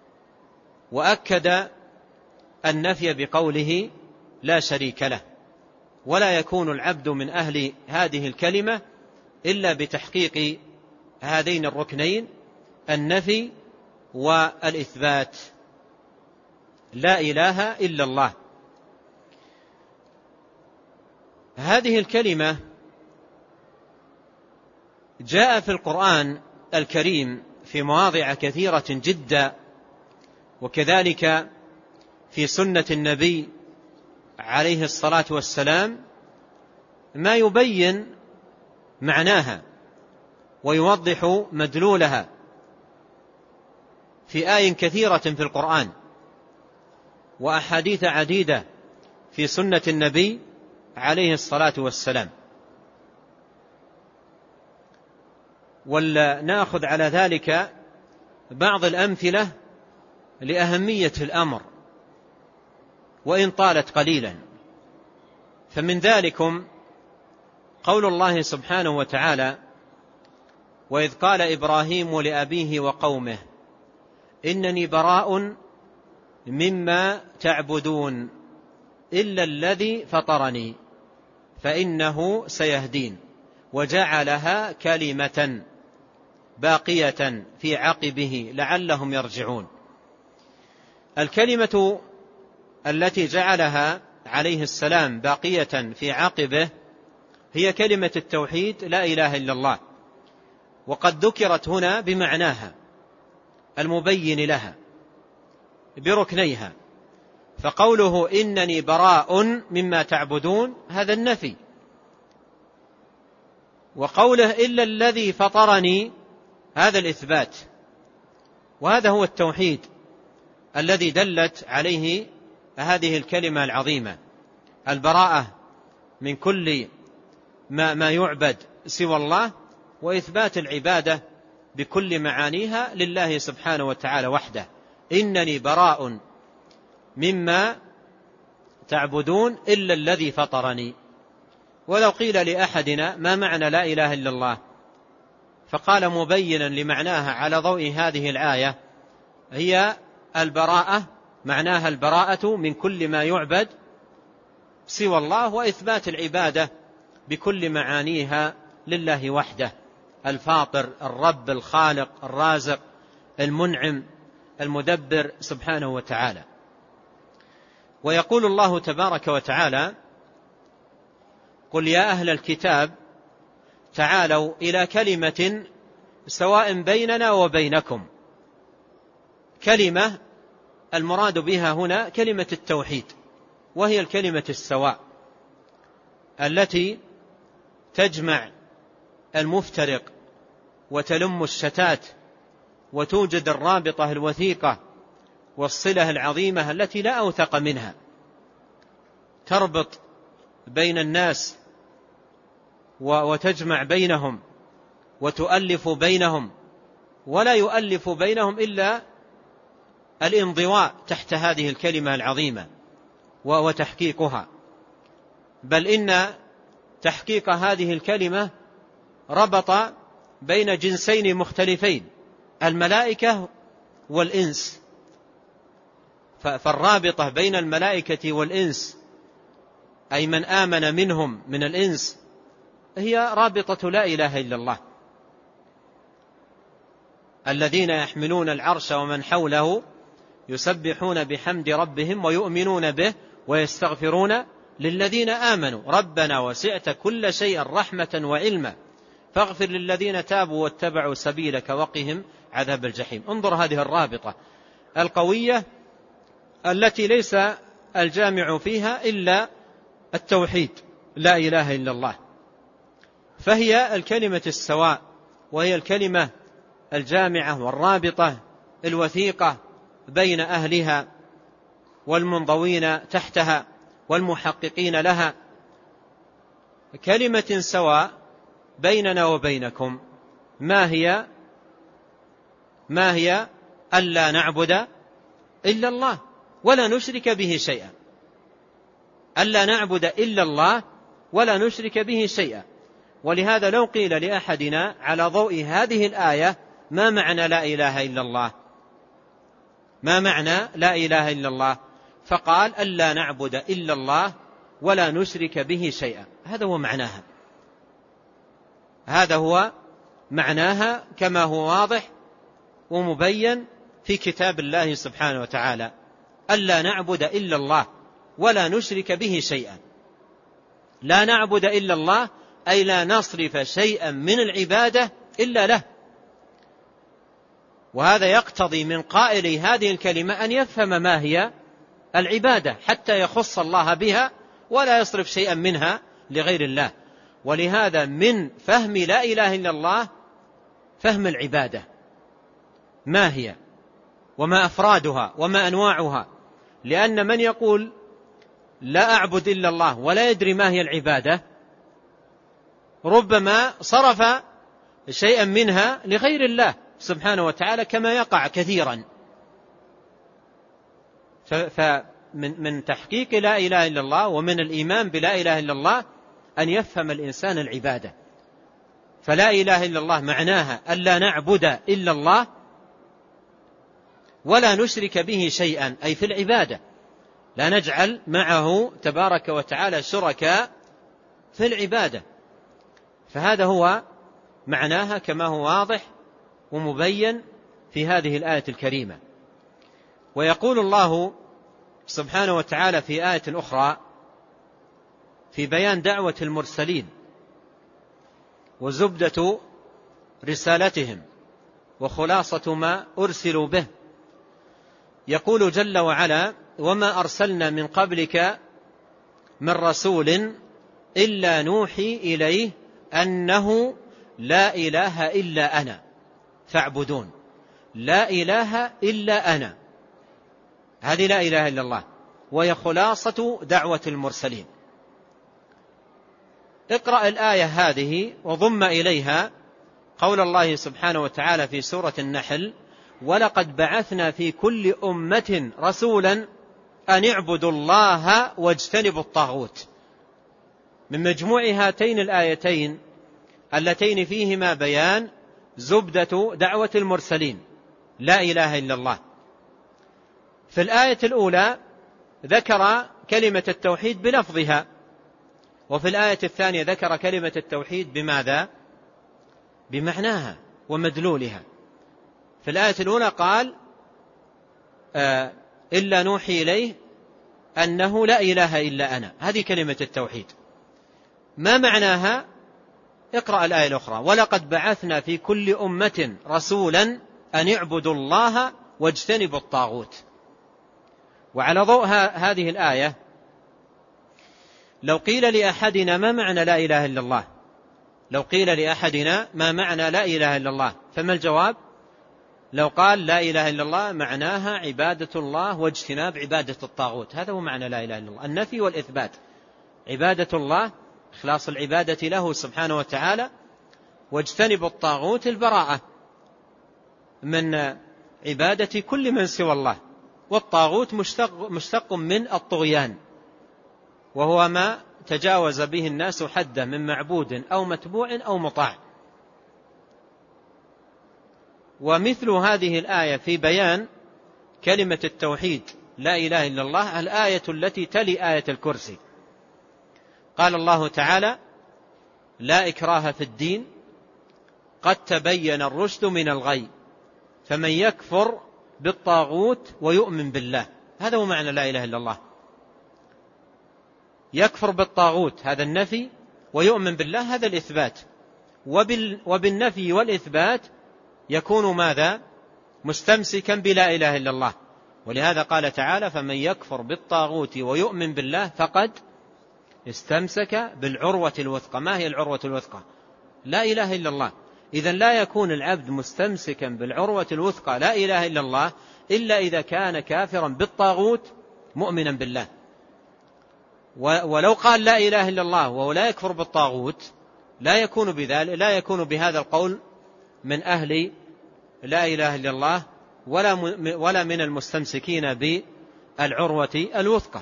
وأكد النفي بقوله لا شريك له. ولا يكون العبد من أهل هذه الكلمة إلا بتحقيق هذين الركنين النفي والإثبات، لا إله إلا الله. هذه الكلمة جاء في القرآن الكريم في مواضع كثيرة جدا، وكذلك في سنة النبي عليه الصلاة والسلام ما يبين معناها ويوضح مدلولها في آي كثيرة في القرآن، وأحاديث عديدة في سنة النبي عليه الصلاة والسلام. ولنأخذ على ذلك بعض الأمثلة لأهمية الأمر وإن طالت قليلا. فمن ذلكم قول الله سبحانه وتعالى: وإذ قال إبراهيم لأبيه وقومه إنني براء مما تعبدون إلا الذي فطرني فإنه سيهدين وجعلها كلمة باقية في عقبه لعلهم يرجعون. الكلمة التي جعلها عليه السلام باقية في عقبه هي كلمة التوحيد لا إله إلا الله، وقد ذكرت هنا بمعناها المبين لها بركنيها. فقوله إنني براء مما تعبدون هذا النفي، وقوله إلا الذي فطرني هذا الإثبات. وهذا هو التوحيد الذي دلت عليه هذه الكلمة العظيمة، البراءة من كل ما, ما يعبد سوى الله، وإثبات العبادة بكل معانيها لله سبحانه وتعالى وحده. إنني براء مما تعبدون إلا الذي فطرني. ولو قيل لأحدنا ما معنى لا إله إلا الله، فقال مبينا لمعناها على ضوء هذه الآية: هي البراءة، معناها البراءة من كل ما يعبد سوى الله، وإثبات العبادة بكل معانيها لله وحده، الفاطر، الرب، الخالق، الرازق، المنعم، المدبر سبحانه وتعالى. ويقول الله تبارك وتعالى: قل يا أهل الكتاب تعالوا إلى كلمة سواء بيننا وبينكم. كلمة المراد بها هنا كلمة التوحيد، وهي الكلمة السواء التي تجمع المفترق وتلم الشتات، وتوجد الرابطة الوثيقة والصلة العظيمة التي لا أوثق منها، تربط بين الناس وتجمع بينهم وتؤلف بينهم، ولا يؤلف بينهم إلا الانضواء تحت هذه الكلمة العظيمة وتحقيقها. بل إن تحقيق هذه الكلمة ربط بين جنسين مختلفين، الملائكة والإنس. فالرابطة بين الملائكة والإنس، أي من آمن منهم من الإنس، هي رابطة لا إله إلا الله. الذين يحملون العرش ومن حوله يسبحون بحمد ربهم ويؤمنون به ويستغفرون للذين آمنوا ربنا وسعت كل شيء رحمة وعلما فاغفر للذين تابوا واتبعوا سبيلك وقهم عذاب الجحيم. انظر هذه الرابطة القوية التي ليس الجامع فيها إلا التوحيد لا إله إلا الله، فهي الكلمة السواء، وهي الكلمة الجامعة والرابطة الوثيقة بين أهلها والمنضوين تحتها والمحققين لها. كلمة سواء بيننا وبينكم ما هي؟ ما هي؟ ألا نعبد إلا الله ولا نشرك به شيئا. ألا نعبد إلا الله ولا نشرك به شيئا. ولهذا لو قيل لأحدنا على ضوء هذه الآية ما معنى لا إله إلا الله، ما معنى لا إله إلا الله، فقال ألا نعبد إلا الله ولا نشرك به شيئا، هذا هو معناها، هذا هو معناها كما هو واضح ومبين في كتاب الله سبحانه وتعالى. ألا نعبد إلا الله ولا نشرك به شيئا. لا نعبد إلا الله أي لا نصرف شيئا من العبادة إلا له. وهذا يقتضي من قائل هذه الكلمة أن يفهم ما هي العبادة حتى يخص الله بها ولا يصرف شيئا منها لغير الله. ولهذا من فهم لا إله إلا الله فهم العبادة ما هي وما أفرادها وما أنواعها، لأن من يقول لا أعبد إلا الله ولا يدري ما هي العبادة ربما صرف شيئا منها لغير الله سبحانه وتعالى كما يقع كثيرا. فمن من تحقيق لا إله إلا الله ومن الإيمان بلا إله إلا الله أن يفهم الإنسان العبادة. فلا إله إلا الله معناها ألا نعبد إلا الله ولا نشرك به شيئا، أي في العبادة لا نجعل معه تبارك وتعالى شركاء في العبادة. فهذا هو معناها كما هو واضح ومبين في هذه الآية الكريمة. ويقول الله سبحانه وتعالى في آية أخرى في بيان دعوة المرسلين وزبدة رسالتهم وخلاصة ما أرسلوا به، يقول جل وعلا: وما أرسلنا من قبلك من رسول إلا نوحي إليه أنه لا إله إلا أنا فاعبدون. لا إله إلا أنا، هذه لا إله إلا الله، وهي خلاصة دعوة المرسلين. اقرأ الآية هذه وضم إليها قول الله سبحانه وتعالى في سورة النحل: ولقد بعثنا في كل أمة رسولا أن اعبدوا الله واجتنبوا الطاغوت. من مجموع هاتين الآيتين اللتين فيهما بيان زبدة دعوة المرسلين لا إله إلا الله. في الآية الأولى ذكر كلمة التوحيد بلفظها، وفي الآية الثانية ذكر كلمة التوحيد بماذا؟ بمعناها ومدلولها. في الآية الأولى قال: آه إلا نوحي إليه أنه لا إله إلا أنا، هذه كلمة التوحيد. ما معناها؟ اقرأ الآية الأخرى: ولقد بعثنا في كل أمة رسولا أن اعبدوا الله واجتنبوا الطاغوت. وعلى ضوء هذه الآية لو قيل لأحدنا ما معنى لا إله إلا الله، لو قيل لأحدنا ما معنى لا إله إلا الله، فما الجواب؟ لو قال لا إله إلا الله معناها عبادة الله واجتناب عبادة الطاغوت، هذا هو معنى لا إله إلا الله، النفي والإثبات. عبادة الله إخلاص العبادة له سبحانه وتعالى، واجتنب الطاغوت البراءة من عبادة كل من سوى الله. والطاغوت مشتق, مشتق من الطغيان، وهو ما تجاوز به الناس حده من معبود أو متبوع أو مطاع. ومثل هذه الآية في بيان كلمة التوحيد لا إله إلا الله الآية التي تلي آية الكرسي. قال الله تعالى: لا إكراه في الدين قد تبين الرشد من الغي فمن يكفر بالطاغوت ويؤمن بالله. هذا هو معنى لا إله إلا الله. يكفر بالطاغوت هذا النفي، ويؤمن بالله هذا الإثبات. وبالنفي والإثبات يكون ماذا؟ مستمسكا بلا إله إلا الله. ولهذا قال تعالى: فمن يكفر بالطاغوت ويؤمن بالله فقد استمسك بالعروة الوثقى. ما هي العروة الوثقى؟ لا إله إلا الله. إذن لا يكون العبد مستمسكا بالعروة الوثقى لا إله إلا الله إلا إذا كان كافرا بالطاغوت مؤمنا بالله. ولو قال لا إله إلا الله وهو لا يكفر بالطاغوت لا يكون بذلك لا يكون بهذا القول من أهل لا إله إلا الله ولا ولا من المستمسكين بالعروة الوثقى.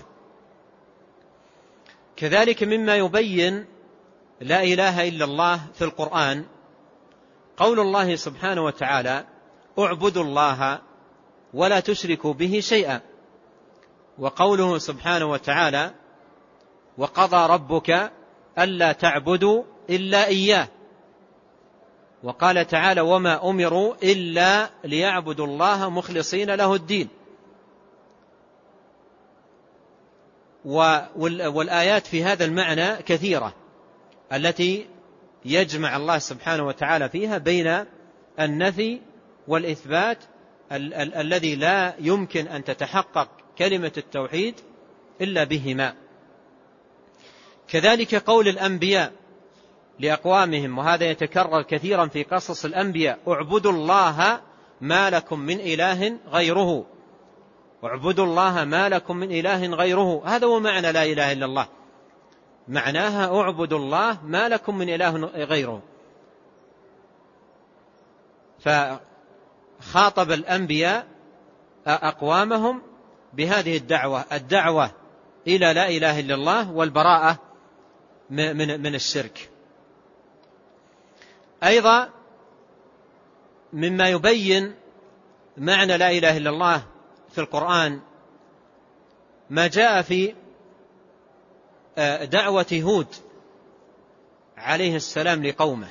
كذلك مما يبين لا إله إلا الله في القرآن قول الله سبحانه وتعالى: اعبدوا الله ولا تشركوا به شيئا. وقوله سبحانه وتعالى: وقضى ربك ألا تعبدوا إلا إياه. وقال تعالى: وما أمروا إلا ليعبدوا الله مخلصين له الدين. والآيات في هذا المعنى كثيرة التي يجمع الله سبحانه وتعالى فيها بين النفي والإثبات ال- ال- الذي لا يمكن أن تتحقق كلمة التوحيد إلا بهما. كذلك قول الأنبياء لأقوامهم، وهذا يتكرر كثيرا في قصص الأنبياء: اعبدوا الله ما لكم من إله غيره. اعبدوا الله ما لكم من إله غيره، هذا هو معنى لا إله إلا الله، معناها اعبدوا الله ما لكم من إله غيره. فخاطب الأنبياء أقوامهم بهذه الدعوة الدعوة إلى لا إله إلا الله والبراءة من من الشرك. أيضا مما يبين معنى لا إله إلا الله في القرآن ما جاء في دعوة هود عليه السلام لقومه،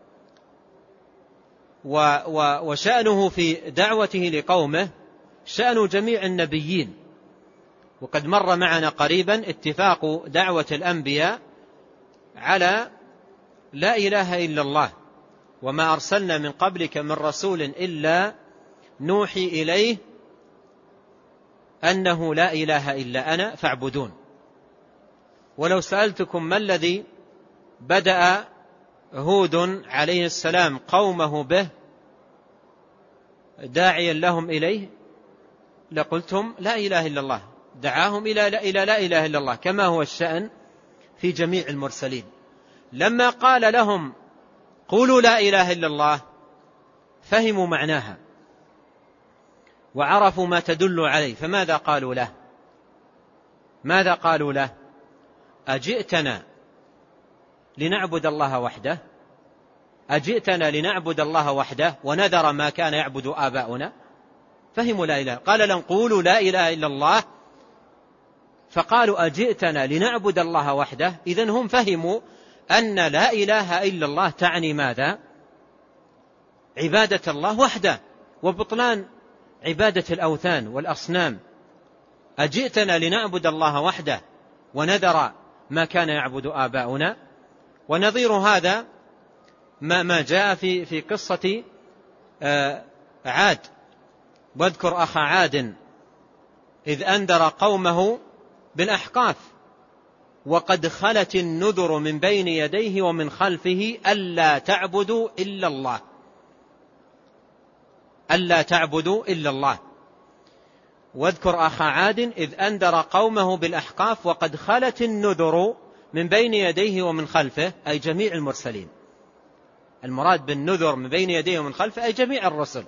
وشأنه في دعوته لقومه شأن جميع النبيين. وقد مر معنا قريبا اتفاق دعوة الأنبياء على لا إله إلا الله: وما أرسلنا من قبلك من رسول إلا نوحي إليه أنه لا إله إلا أنا فاعبدون. ولو سألتكم ما الذي بدأ هود عليه السلام قومه به داعيا لهم إليه لقلتم لا إله إلا الله، دعاهم إلى لا, لا إله إلا الله، كما هو الشأن في جميع المرسلين. لما قال لهم قولوا لا إله إلا الله فهموا معناها وعرفوا ما تدل عليه، فماذا قالوا له؟ ماذا قالوا له؟ أجئتنا لنعبد الله وحده؟ أجئتنا لنعبد الله وحده ونذر ما كان يعبد آباؤنا؟ فهموا لا إله. قال لهم قولوا لا إله إلا الله، فقالوا أجئتنا لنعبد الله وحده. إذن هم فهموا أن لا إله إلا الله تعني ماذا؟ عبادة الله وحده وبطلان عبادة الأوثان والأصنام. أجئتنا لنعبد الله وحده ونذر ما كان يعبد آباؤنا. ونظير هذا ما ما جاء في في قصة عاد: واذكر أخا عاد إذ أنذر قومه بالأحقاف وقد خلت النذر من بين يديه ومن خلفه ألا تعبدوا إلا الله ألا تعبدوا إلا الله. واذكر أخا عاد إذ أنذر قومه بالأحقاف وقد خلت النذر من بين يديه ومن خلفه، أي جميع المرسلين. المراد بالنذر من بين يديه ومن خلفه أي جميع الرسل.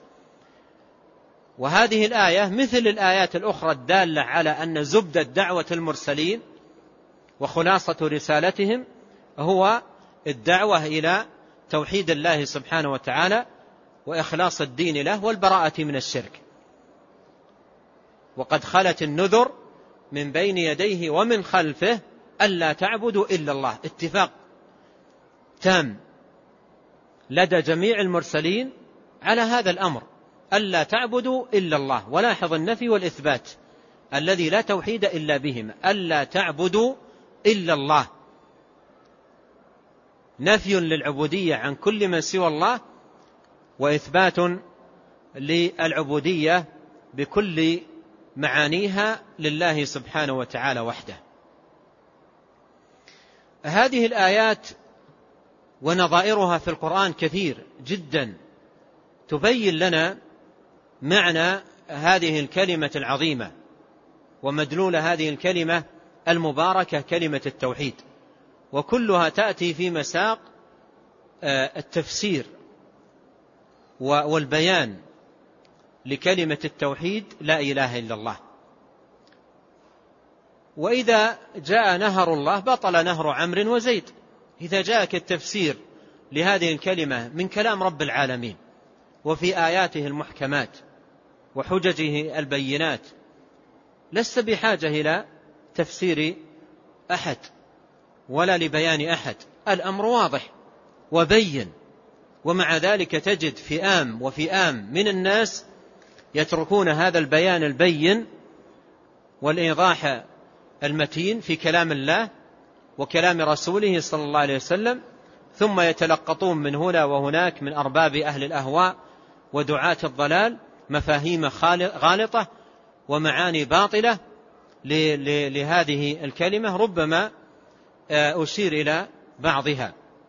وهذه الآية مثل الآيات الأخرى الدالة على أن زبدة دعوة المرسلين وخلاصة رسالتهم هو الدعوة إلى توحيد الله سبحانه وتعالى وإخلاص الدين له والبراءة من الشرك. وقد خلت النذر من بين يديه ومن خلفه ألا تعبدوا إلا الله. اتفاق تام لدى جميع المرسلين على هذا الأمر: ألا تعبدوا إلا الله. ولاحظ النفي والإثبات الذي لا توحيد إلا بهما: ألا تعبدوا إلا الله، نفي للعبودية عن كل من سوى الله، وإثبات للعبودية بكل معانيها لله سبحانه وتعالى وحده. هذه الآيات ونظائرها في القرآن كثير جدا تبين لنا معنى هذه الكلمة العظيمة ومدلول هذه الكلمة المباركة كلمة التوحيد، وكلها تأتي في مساق التفسير والبيان لكلمة التوحيد لا إله إلا الله. وإذا جاء نهر الله بطل نهر عمرو وزيد. إذا جاءك التفسير لهذه الكلمة من كلام رب العالمين وفي آياته المحكمات وحججه البينات لست بحاجة إلى تفسير أحد ولا لبيان أحد، الأمر واضح وبين. ومع ذلك تجد فئام وفئام من الناس يتركون هذا البيان البين والإيضاح المتين في كلام الله وكلام رسوله صلى الله عليه وسلم، ثم يتلقطون من هنا وهناك من أرباب أهل الأهواء ودعاة الضلال مفاهيم غالطة ومعاني باطلة لهذه الكلمة، ربما أشير إلى بعضها.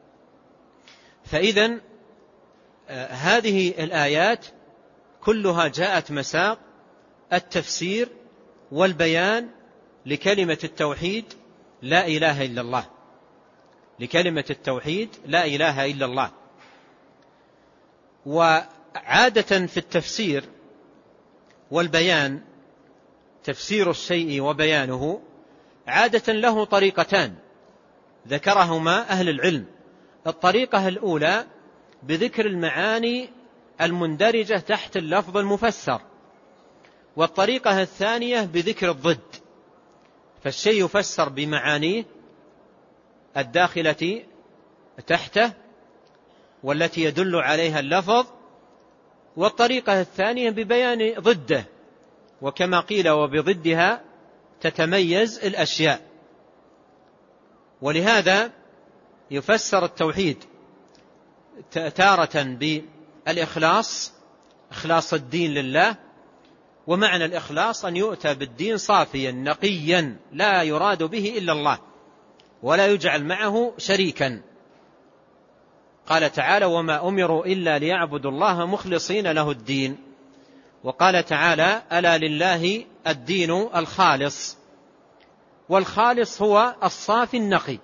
فإذن هذه الآيات كلها جاءت مساق التفسير والبيان لكلمة التوحيد لا إله إلا الله، لكلمة التوحيد لا إله إلا الله. وعادة في التفسير والبيان، تفسير الشيء وبيانه عادة له طريقتان ذكرهما أهل العلم. الطريقة الأولى بذكر المعاني المندرجة تحت اللفظ المفسر، والطريقة الثانية بذكر الضد، فالشيء يفسر بمعانيه الداخلة تحته والتي يدل عليها اللفظ، والطريقة الثانية ببيان ضده، وكما قيل وبضدها تتميز الأشياء. ولهذا يفسر التوحيد تارة بالإخلاص، إخلاص الدين لله، ومعنى الإخلاص أن يؤتى بالدين صافيا نقيا لا يراد به إلا الله ولا يجعل معه شريكا. قال تعالى وما أمروا إلا ليعبدوا الله مخلصين له الدين. وقال تعالى ألا لله الدين الخالص، والخالص هو الصافي النقي.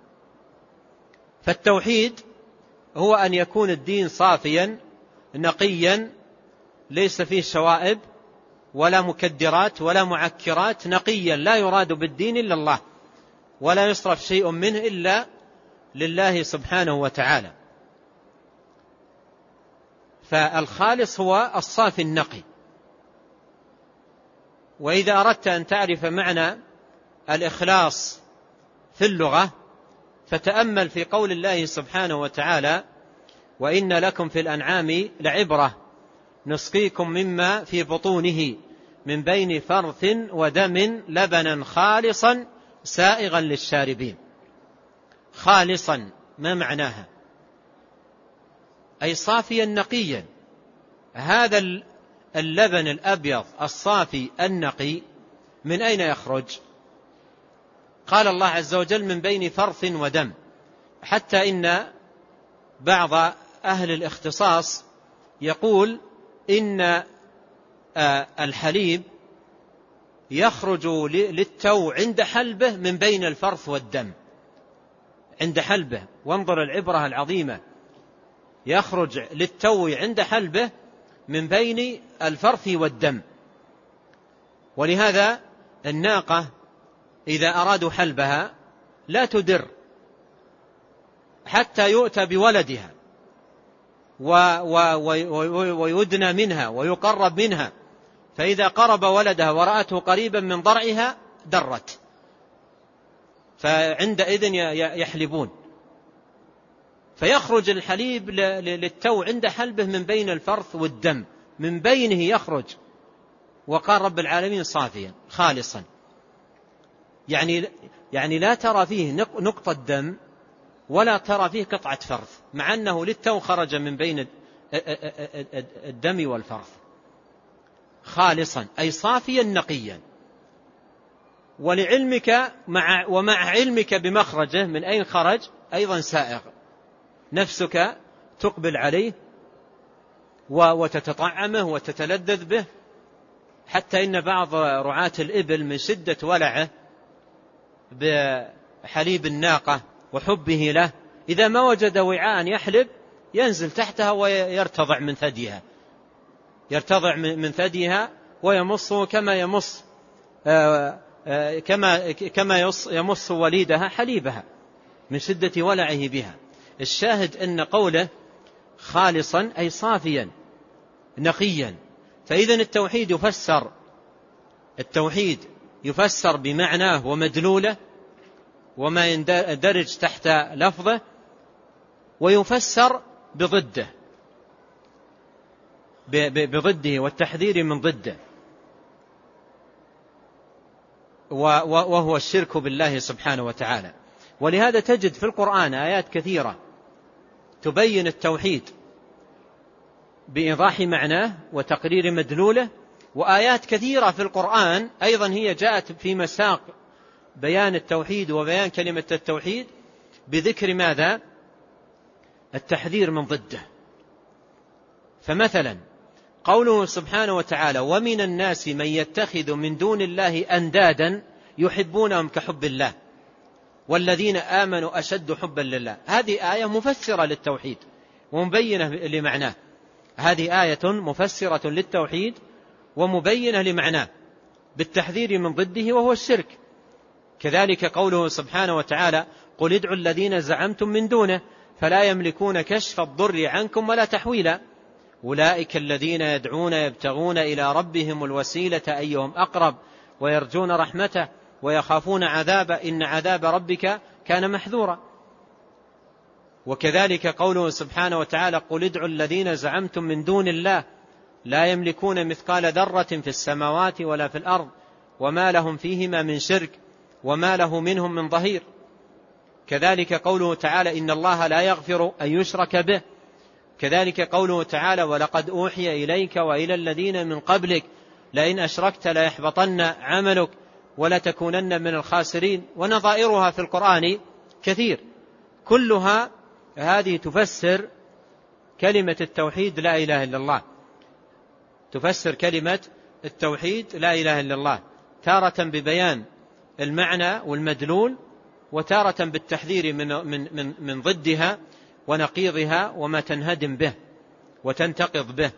فالتوحيد هو أن يكون الدين صافيا نقيا ليس فيه شوائب ولا مكدرات ولا معكرات، نقيا لا يراد بالدين إلا الله ولا يصرف شيء منه إلا لله سبحانه وتعالى. فالخالص هو الصافي النقي. وإذا أردت أن تعرف معنى الإخلاص في اللغة فتأمل في قول الله سبحانه وتعالى وإن لكم في الأنعام لعبرة نسقيكم مما في بطونه من بين فرث ودم لبنا خالصا سائغا للشاربين. خالصا ما معناها؟ أي صافيا نقيا. هذا اللبن الأبيض الصافي النقي من أين يخرج؟ قال الله عز وجل من بين فرث ودم، حتى إن بعض أهل الاختصاص يقول إن الحليب يخرج للتو عند حلبه من بين الفرث والدم، عند حلبه. وانظر العبرة العظيمة، يخرج للتو عند حلبه من بين الفرث والدم. ولهذا الناقة إذا أرادوا حلبها لا تدر حتى يؤتى بولدها ويدنى منها ويقرب منها، فإذا قرب ولدها ورأته قريبا من ضرعها درت، فعندئذ يحلبون. فيخرج الحليب للتو عند حلبه من بين الفرث والدم، من بينه يخرج. وقال رب العالمين صافيا خالصا، يعني يعني لا ترى فيه نقطة دم ولا ترى فيه قطعة فرث، مع أنه للتو خرج من بين الدم والفرث، خالصا أي صافيا نقيا. ولعلمك مع ومع علمك بمخرجه من أين خرج أيضا سائغ، نفسك تقبل عليه وتتطعمه وتتلذذ به، حتى إن بعض رعاة الإبل من شدة ولعه بحليب الناقة وحبه له إذا ما وجد وعاء يحلب ينزل تحتها ويرتضع من ثديها، يرتضع من ثديها ويمصه كما يمص كما كما يمص وليدها حليبها من شدة ولعه بها. الشاهد أن قوله خالصا أي صافيا نقيا. فإذا التوحيد يفسر التوحيد يفسر بمعناه ومدلوله وما يندرج تحت لفظه، ويفسر بضده بضده والتحذير من ضده، وهو الشرك بالله سبحانه وتعالى. ولهذا تجد في القرآن آيات كثيرة تبين التوحيد بإيضاح معناه وتقرير مدلوله، وآيات كثيرة في القرآن أيضا هي جاءت في مساق بيان التوحيد وبيان كلمة التوحيد بذكر ماذا؟ التحذير من ضده. فمثلا قوله سبحانه وتعالى ومن الناس من يتخذ من دون الله أندادا يحبونهم كحب الله والذين آمنوا أشد حبا لله، هذه آية مفسرة للتوحيد ومبينة لمعناه، هذه آية مفسرة للتوحيد ومبينة لمعناه بالتحذير من ضده وهو الشرك. كذلك قوله سبحانه وتعالى قل ادعوا الذين زعمتم من دونه فلا يملكون كشف الضر عنكم ولا تحويلا أولئك الذين يدعون يبتغون إلى ربهم الوسيلة أيهم أقرب ويرجون رحمته ويخافون عذابه إن عذاب ربك كان محذورا. وكذلك قوله سبحانه وتعالى قل ادعوا الذين زعمتم من دون الله لا يملكون مثقال ذرة في السماوات ولا في الأرض وما لهم فيهما من شرك وما له منهم من ظهير. كذلك قوله تعالى إن الله لا يغفر أن يشرك به. كذلك قوله تعالى ولقد أوحي إليك وإلى الذين من قبلك لئن أشركت ليحبطن عملك ولتكونن من الخاسرين. ونظائرها في القرآن كثير، كلها هذه تفسر كلمة التوحيد لا إله إلا الله، تفسر كلمة التوحيد لا إله إلا الله، تارة ببيان المعنى والمدلول، وتارة بالتحذير من, من, من, من ضدها ونقيضها وما تنهدم به وتنتقض به.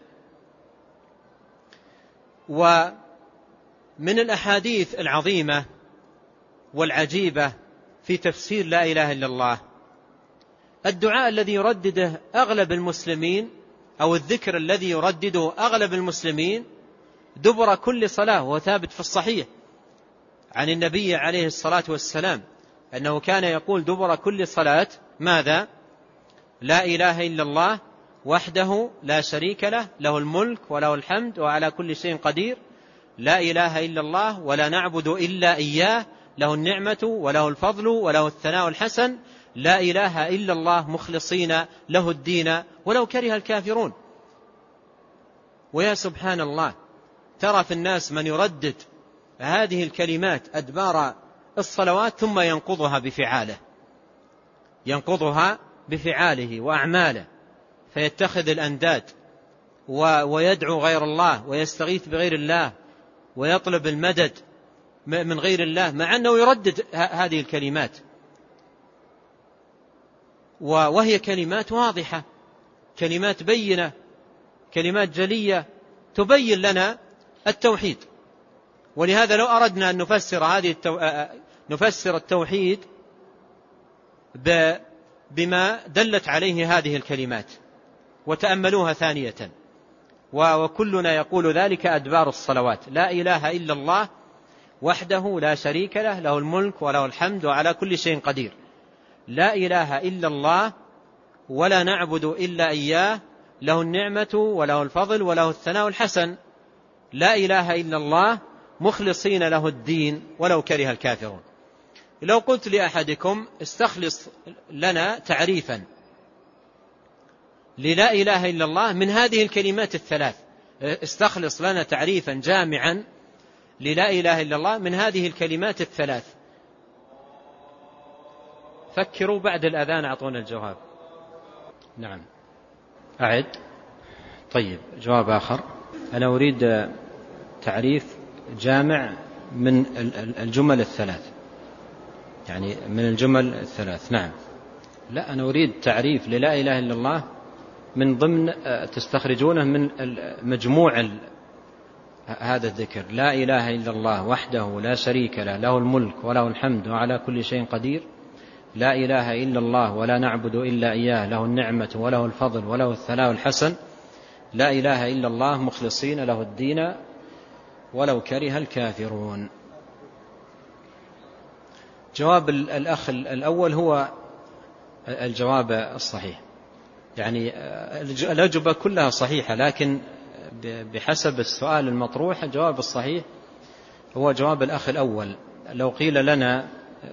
ومن الأحاديث العظيمة والعجيبة في تفسير لا إله إلا الله الدعاء الذي يردده أغلب المسلمين، أو الذكر الذي يردده أغلب المسلمين دبر كل صلاة، وهو ثابت في الصحيح عن النبي عليه الصلاة والسلام أنه كان يقول دبر كل صلاة ماذا؟ لا إله إلا الله وحده لا شريك له له الملك وله الحمد وعلى كل شيء قدير، لا إله إلا الله ولا نعبد إلا إياه له النعمة وله الفضل وله الثناء الحسن، لا إله إلا الله مخلصين له الدين ولو كره الكافرون. ويا سبحان الله ترى في الناس من يردد هذه الكلمات أدبار الصلوات ثم ينقضها بفعاله، ينقضها بفعاله وأعماله، فيتخذ الأنداد ويدعو غير الله ويستغيث بغير الله ويطلب المدد من غير الله، مع أنه يردد هذه الكلمات وهي كلمات واضحة، كلمات بينة، كلمات جلية تبين لنا التوحيد. ولهذا لو أردنا أن نفسر هذه التو... نفسر التوحيد بما دلت عليه هذه الكلمات، وتأملوها ثانية، وكلنا يقول ذلك أدبار الصلوات، لا إله إلا الله وحده لا شريك له له الملك وله الحمد وعلى كل شيء قدير، لا إله إلا الله ولا نعبد إلا إياه له النعمة وله الفضل وله الثناء الحسن، لا إله إلا الله مخلصين له الدين ولو كره الكافرون. لو قلت لأحدكم استخلص لنا تعريفا للا إله إلا الله من هذه الكلمات الثلاث. استخلص لنا تعريفا جامعا للا إله إلا الله من هذه الكلمات الثلاث. فكروا بعد الأذان أعطونا الجواب. نعم أعد. طيب جواب آخر. أنا أريد تعريف جامع من الجمل الثلاث، يعني من الجمل الثلاث. نعم لا، أنا أريد تعريف للا إله إلا الله من ضمن تستخرجونه من مجموع هذا الذكر. لا إله إلا الله وحده لا شريك له، له الملك وله الحمد وعلى كل شيء قدير. لا إله إلا الله ولا نعبد إلا إياه، له النعمة وله الفضل وله الثناء الحسن. لا إله إلا الله مخلصين له الدين ولو كره الكافرون. جواب الأخ الأول هو الجواب الصحيح، يعني الأجوبة كلها صحيحة، لكن بحسب السؤال المطروح الجواب الصحيح هو جواب الأخ الأول. لو قيل لنا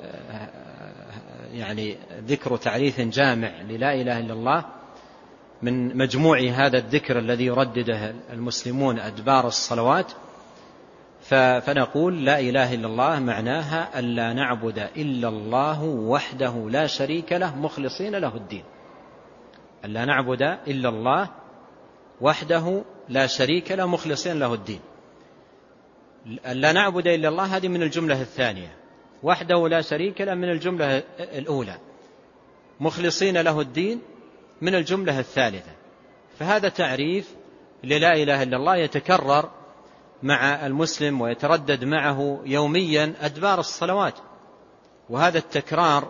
يعني ذكر تعريف جامع للا إله إلا الله من مجموع هذا الذكر الذي يردده المسلمون أدبار الصلوات، فنقول لا إله إلا الله معناها أن لا نعبد إلا الله وحده لا شريك له مخلصين له الدين. أن لا نعبد إلا الله وحده لا شريك له مخلصين له الدين. أن لا نعبد إلا الله هذه من الجملة الثانية، وحده لا شريك له من الجملة الأولى، مخلصين له الدين من الجملة الثالثة. فهذا تعريف للا إله إلا الله يتكرر مع المسلم ويتردد معه يوميا أدبار الصلوات، وهذا التكرار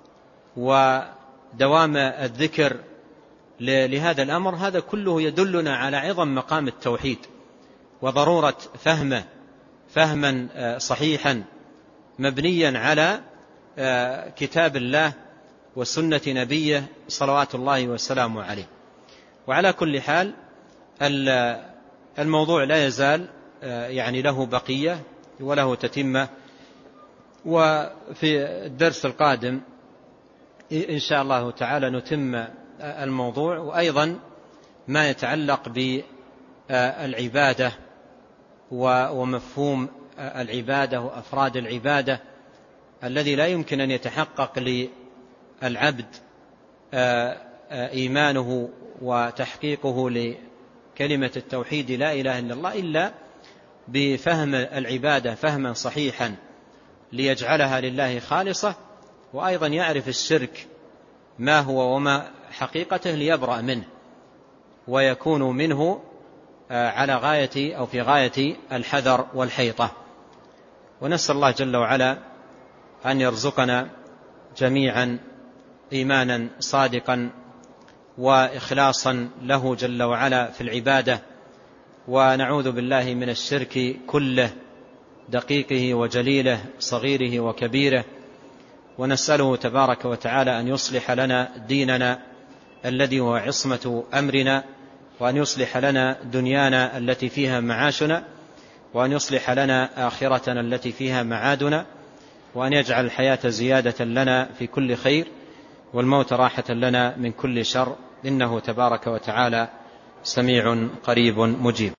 ودوام الذكر لهذا الأمر هذا كله يدلنا على عظم مقام التوحيد وضرورة فهمه فهما صحيحا مبنيا على كتاب الله وسنة نبيه صلوات الله وسلامه عليه. وعلى كل حال الموضوع لا يزال يعني له بقية وله تتمة، وفي الدرس القادم إن شاء الله تعالى نتم الموضوع، وأيضا ما يتعلق بالعبادة ومفهوم العبادة وأفراد العبادة الذي لا يمكن أن يتحقق للعبد إيمانه وتحقيقه لكلمة التوحيد لا إله إلا الله إلا بفهم العبادة فهما صحيحا ليجعلها لله خالصة، وأيضا يعرف الشرك ما هو وما حقيقته ليبرأ منه ويكون منه على غاية أو في غاية الحذر والحيطة. ونسأل الله جل وعلا أن يرزقنا جميعا إيمانا صادقا وإخلاصا له جل وعلا في العبادة، ونعوذ بالله من الشرك كله دقيقه وجليله صغيره وكبيره، ونسأله تبارك وتعالى أن يصلح لنا ديننا الذي هو عصمة أمرنا، وأن يصلح لنا دنيانا التي فيها معاشنا، وأن يصلح لنا آخرتنا التي فيها معادنا، وأن يجعل الحياة زيادة لنا في كل خير والموت راحة لنا من كل شر، إنه تبارك وتعالى سميع قريب مجيب.